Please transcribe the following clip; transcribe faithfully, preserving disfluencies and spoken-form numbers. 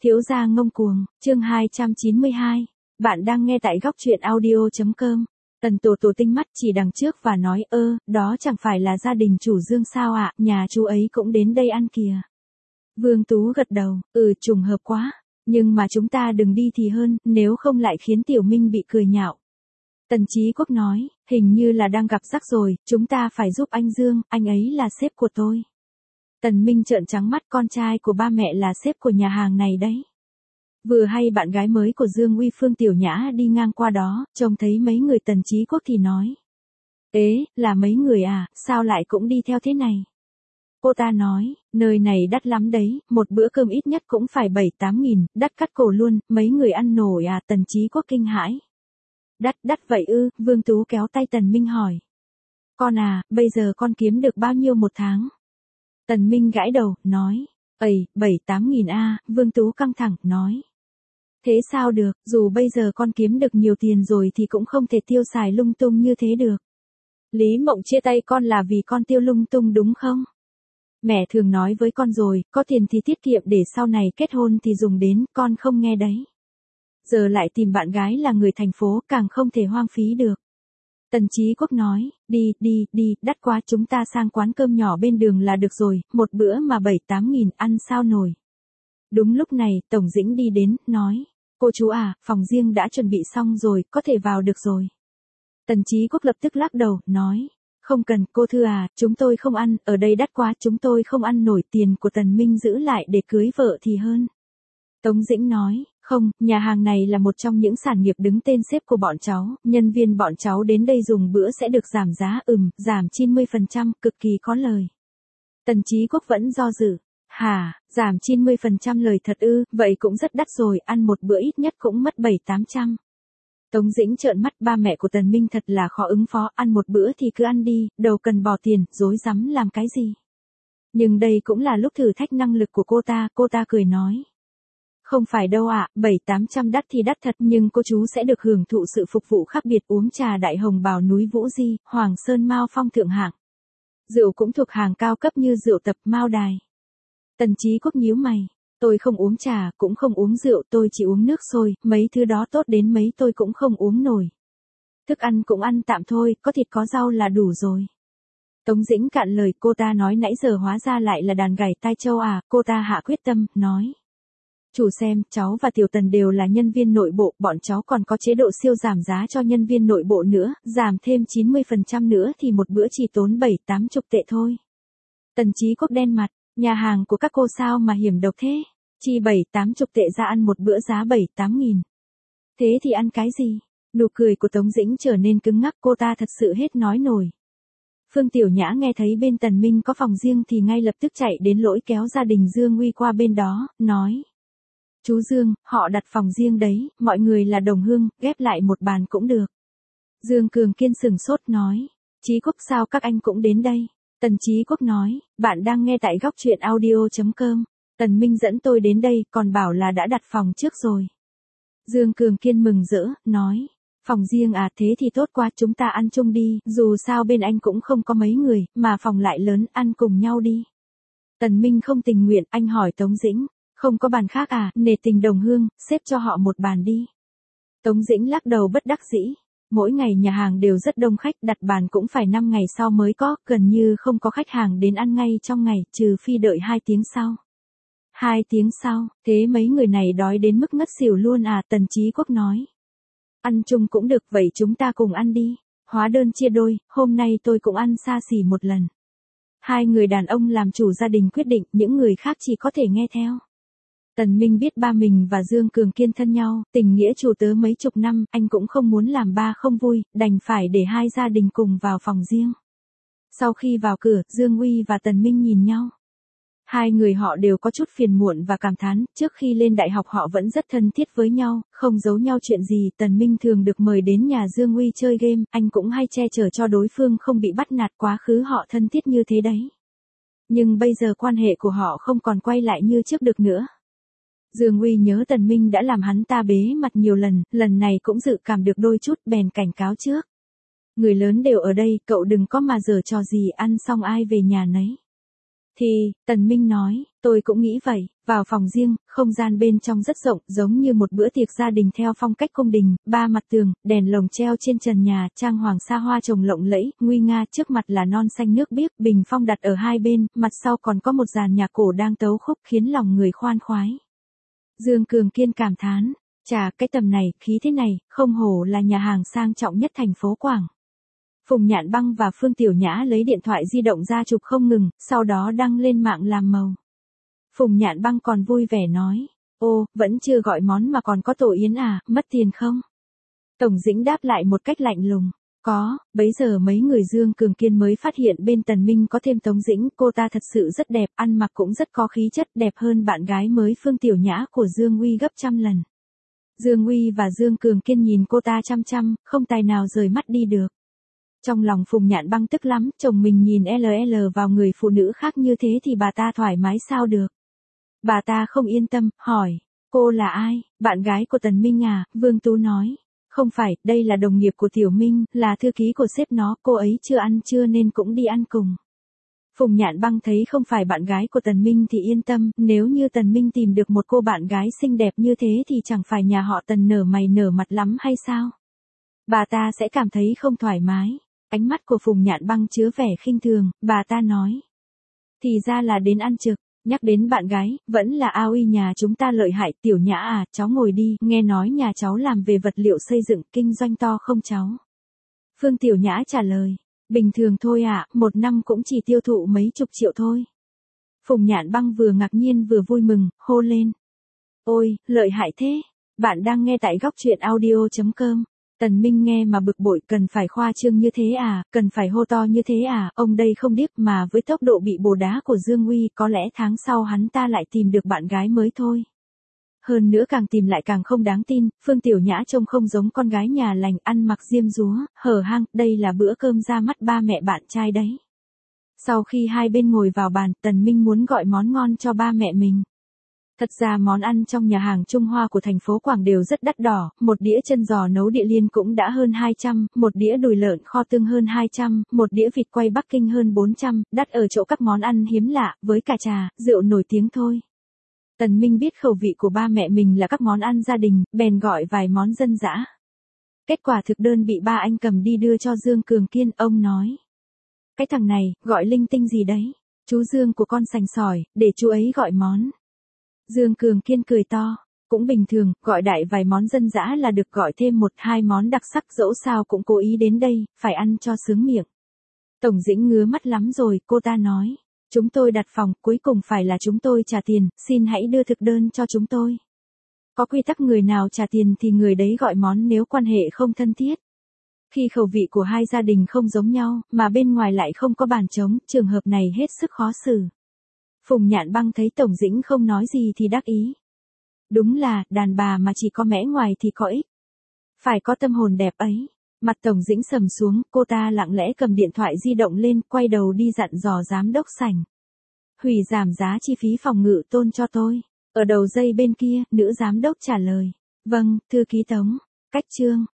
Thiếu gia ngông cuồng, chương hai trăm chín mươi hai. Bạn đang nghe tại góc truyện audio chấm com. Tần Tổ Tổ tinh mắt chỉ đằng trước và nói ơ, đó chẳng phải là gia đình chủ Dương sao ạ, nhà chú ấy cũng đến đây ăn kìa. Vương Tú gật đầu, ừ trùng hợp quá, nhưng mà chúng ta đừng đi thì hơn, nếu không lại khiến Tiểu Minh bị cười nhạo. Tần Chí Quốc nói, hình như là đang gặp rắc rồi, chúng ta phải giúp anh Dương, anh ấy là sếp của tôi. Tần Minh trợn trắng mắt, con trai của ba mẹ là sếp của nhà hàng này đấy. Vừa hay bạn gái mới của Dương Uy Phương Tiểu Nhã đi ngang qua đó, trông thấy mấy người Tần Chí Quốc thì nói. Ế, là mấy người à, sao lại cũng đi theo thế này? Cô ta nói, nơi này đắt lắm đấy, một bữa cơm ít nhất cũng phải bảy tám nghìn, đắt cắt cổ luôn, mấy người ăn nổi à? Tần Chí Quốc kinh hãi. Đắt, đắt vậy ư? Vương Tú kéo tay Tần Minh hỏi. Con à, bây giờ con kiếm được bao nhiêu một tháng? Tần Minh gãi đầu, nói, ầy, bảy tám nghìn a, Vương Tú căng thẳng, nói. Thế sao được, dù bây giờ con kiếm được nhiều tiền rồi thì cũng không thể tiêu xài lung tung như thế được. Lý Mộng chia tay con là vì con tiêu lung tung đúng không? Mẹ thường nói với con rồi, có tiền thì tiết kiệm để sau này kết hôn thì dùng đến, con không nghe đấy. Giờ lại tìm bạn gái là người thành phố, càng không thể hoang phí được. Tần Chí Quốc nói, đi, đi, đi, đắt quá, chúng ta sang quán cơm nhỏ bên đường là được rồi, một bữa mà bảy tám nghìn, ăn sao nổi. Đúng lúc này, Tổng Dĩnh đi đến, nói, cô chú à, phòng riêng đã chuẩn bị xong rồi, có thể vào được rồi. Tần Chí Quốc lập tức lắc đầu, nói, không cần, cô Thư à, chúng tôi không ăn, ở đây đắt quá, chúng tôi không ăn nổi, tiền của Tần Minh giữ lại để cưới vợ thì hơn. Tống Dĩnh nói, không, nhà hàng này là một trong những sản nghiệp đứng tên sếp của bọn cháu, nhân viên bọn cháu đến đây dùng bữa sẽ được giảm giá, ừm, giảm chín mươi phần trăm, cực kỳ có lời. Tần Chí Quốc vẫn do dự, hả, giảm chín mươi phần trăm lời thật ư, vậy cũng rất đắt rồi, ăn một bữa ít nhất cũng mất bảy tám trăm. Tống Dĩnh trợn mắt, ba mẹ của Tần Minh thật là khó ứng phó, ăn một bữa thì cứ ăn đi, đâu cần bỏ tiền, rối rắm làm cái gì. Nhưng đây cũng là lúc thử thách năng lực của cô ta, cô ta cười nói. Không phải đâu ạ, bảy tám trăm đắt thì đắt thật, nhưng cô chú sẽ được hưởng thụ sự phục vụ khác biệt, uống trà Đại Hồng Bào núi Vũ Di, Hoàng Sơn Mao Phong thượng hạng. Rượu cũng thuộc hàng cao cấp như rượu tập Mao Đài. Tần Chí Quốc nhíu mày, tôi không uống trà, cũng không uống rượu, tôi chỉ uống nước sôi, mấy thứ đó tốt đến mấy tôi cũng không uống nổi. Thức ăn cũng ăn tạm thôi, có thịt có rau là đủ rồi. Tống Dĩnh cạn lời, cô ta nói nãy giờ hóa ra lại là đàn gảy tai châu à, cô ta hạ quyết tâm, nói. Chủ xem, cháu và Tiểu Tần đều là nhân viên nội bộ, bọn cháu còn có chế độ siêu giảm giá cho nhân viên nội bộ nữa, giảm thêm chín mươi phần trăm nữa thì một bữa chỉ tốn bảy tám chục tệ thôi. Tần Chí Quốc đen mặt, nhà hàng của các cô sao mà hiểm độc thế, chi bảy tám chục tệ ra ăn một bữa giá bảy tám nghìn. Thế thì ăn cái gì? Nụ cười của Tống Dĩnh trở nên cứng ngắc, cô ta thật sự hết nói nổi. Phương Tiểu Nhã nghe thấy bên Tần Minh có phòng riêng thì ngay lập tức chạy đến lỗi kéo gia đình Dương Uy qua bên đó, nói. Chú Dương, họ đặt phòng riêng đấy, mọi người là đồng hương, ghép lại một bàn cũng được. Dương Cường Kiên sừng sốt nói, Chí Quốc sao các anh cũng đến đây? Tần Chí Quốc nói, bạn đang nghe tại góc truyện audio chấm com. Tần Minh dẫn tôi đến đây, còn bảo là đã đặt phòng trước rồi. Dương Cường Kiên mừng rỡ, nói, phòng riêng à, thế thì tốt quá, chúng ta ăn chung đi, dù sao bên anh cũng không có mấy người, mà phòng lại lớn, ăn cùng nhau đi. Tần Minh không tình nguyện, anh hỏi Tống Dĩnh. Không có bàn khác à, nể tình đồng hương, xếp cho họ một bàn đi. Tống Dĩnh lắc đầu bất đắc dĩ. Mỗi ngày nhà hàng đều rất đông khách, đặt bàn cũng phải năm ngày sau mới có, gần như không có khách hàng đến ăn ngay trong ngày, trừ phi đợi hai tiếng sau. Hai tiếng sau, thế mấy người này đói đến mức ngất xỉu luôn à, Tần Chí Quốc nói. Ăn chung cũng được, vậy chúng ta cùng ăn đi. Hóa đơn chia đôi, hôm nay tôi cũng ăn xa xỉ một lần. Hai người đàn ông làm chủ gia đình quyết định, những người khác chỉ có thể nghe theo. Tần Minh biết ba mình và Dương Cường Kiên thân nhau, tình nghĩa chủ tớ mấy chục năm, anh cũng không muốn làm ba không vui, đành phải để hai gia đình cùng vào phòng riêng. Sau khi vào cửa, Dương Uy và Tần Minh nhìn nhau. Hai người họ đều có chút phiền muộn và cảm thán, trước khi lên đại học họ vẫn rất thân thiết với nhau, không giấu nhau chuyện gì. Tần Minh thường được mời đến nhà Dương Uy chơi game, anh cũng hay che chở cho đối phương không bị bắt nạt, quá khứ họ thân thiết như thế đấy. Nhưng bây giờ quan hệ của họ không còn quay lại như trước được nữa. Dương Uy nhớ Tần Minh đã làm hắn ta bế mặt nhiều lần, lần này cũng dự cảm được đôi chút, bèn cảnh cáo trước. Người lớn đều ở đây, cậu đừng có mà giở trò gì, ăn xong ai về nhà nấy. Thì, Tần Minh nói, tôi cũng nghĩ vậy, vào phòng riêng, không gian bên trong rất rộng, giống như một bữa tiệc gia đình theo phong cách cung đình, ba mặt tường, đèn lồng treo trên trần nhà, trang hoàng xa hoa trồng lộng lẫy, nguy nga, trước mặt là non xanh nước biếc, bình phong đặt ở hai bên, mặt sau còn có một dàn nhạc cổ đang tấu khúc khiến lòng người khoan khoái. Dương Cường Kiên cảm thán, chà, cái tầm này, khí thế này, không hổ là nhà hàng sang trọng nhất thành phố Quảng. Phùng Nhạn Băng và Phương Tiểu Nhã lấy điện thoại di động ra chụp không ngừng, sau đó đăng lên mạng làm màu. Phùng Nhạn Băng còn vui vẻ nói, ô, vẫn chưa gọi món mà còn có tổ yến à, mất tiền không? Tổng Dĩnh đáp lại một cách lạnh lùng, có, bấy giờ mấy người Dương Cường Kiên mới phát hiện bên Tần Minh có thêm Tống Dĩnh, cô ta thật sự rất đẹp, ăn mặc cũng rất có khí chất, đẹp hơn bạn gái mới Phương Tiểu Nhã của Dương Uy gấp trăm lần. Dương Uy và Dương Cường Kiên nhìn cô ta chăm chăm, không tài nào rời mắt đi được. Trong lòng Phùng Nhạn Băng tức lắm, chồng mình nhìn lờ lờ vào người phụ nữ khác như thế thì bà ta thoải mái sao được. Bà ta không yên tâm, hỏi, cô là ai, bạn gái của Tần Minh à, Vương Tú nói. Không phải, đây là đồng nghiệp của Tiểu Minh, là thư ký của sếp nó, cô ấy chưa ăn trưa nên cũng đi ăn cùng. Phùng Nhạn Băng thấy không phải bạn gái của Tần Minh thì yên tâm, nếu như Tần Minh tìm được một cô bạn gái xinh đẹp như thế thì chẳng phải nhà họ Tần nở mày nở mặt lắm hay sao? Bà ta sẽ cảm thấy không thoải mái. Ánh mắt của Phùng Nhạn Băng chứa vẻ khinh thường, bà ta nói. Thì ra là đến ăn trực, nhắc đến bạn gái, vẫn là A Uy nhà chúng ta lợi hại, Tiểu Nhã à, cháu ngồi đi, nghe nói nhà cháu làm về vật liệu xây dựng, kinh doanh to không cháu? Phương Tiểu Nhã trả lời, bình thường thôi ạ, à, một năm cũng chỉ tiêu thụ mấy chục triệu thôi. Phùng Nhạn Băng vừa ngạc nhiên vừa vui mừng, hô lên. Ôi, lợi hại thế, bạn đang nghe tại góc truyện audio chấm com. Tần Minh nghe mà bực bội, cần phải khoa trương như thế à, cần phải hô to như thế à, ông đây không điếc mà với tốc độ bị bồ đá của Dương Uy có lẽ tháng sau hắn ta lại tìm được bạn gái mới thôi. Hơn nữa càng tìm lại càng không đáng tin, Phương Tiểu Nhã trông không giống con gái nhà lành, ăn mặc diêm dúa, hở hang, đây là bữa cơm ra mắt ba mẹ bạn trai đấy. Sau khi hai bên ngồi vào bàn, Tần Minh muốn gọi món ngon cho ba mẹ mình. Thật ra món ăn trong nhà hàng Trung Hoa của thành phố Quảng đều rất đắt đỏ, một đĩa chân giò nấu địa liên cũng đã hơn hai trăm, một đĩa đùi lợn kho tương hơn hai trăm, một đĩa vịt quay Bắc Kinh hơn bốn trăm, đắt ở chỗ các món ăn hiếm lạ, với cả trà, rượu nổi tiếng thôi. Tần Minh biết khẩu vị của ba mẹ mình là các món ăn gia đình, bèn gọi vài món dân dã. Kết quả thực đơn bị ba anh cầm đi đưa cho Dương Cường Kiên, ông nói. Cái thằng này, gọi linh tinh gì đấy? Chú Dương của con sành sỏi, để chú ấy gọi món. Dương Cường Kiên cười to, cũng bình thường, gọi đại vài món dân dã là được, gọi thêm một hai món đặc sắc, dẫu sao cũng cố ý đến đây, phải ăn cho sướng miệng. Tổng Dĩnh ngứa mắt lắm rồi, cô ta nói, chúng tôi đặt phòng, cuối cùng phải là chúng tôi trả tiền, xin hãy đưa thực đơn cho chúng tôi. Có quy tắc người nào trả tiền thì người đấy gọi món nếu quan hệ không thân thiết. Khi khẩu vị của hai gia đình không giống nhau, mà bên ngoài lại không có bàn trống, trường hợp này hết sức khó xử. Phùng Nhạn Băng thấy Tổng Dĩnh không nói gì thì đắc ý. Đúng là, đàn bà mà chỉ có mẽ ngoài thì có ích. Phải có tâm hồn đẹp ấy. Mặt Tổng Dĩnh sầm xuống, cô ta lặng lẽ cầm điện thoại di động lên, quay đầu đi dặn dò giám đốc sảnh. Hủy giảm giá chi phí phòng ngự Tôn cho tôi. Ở đầu dây bên kia, nữ giám đốc trả lời. Vâng, thư ký Tống. Cách chương.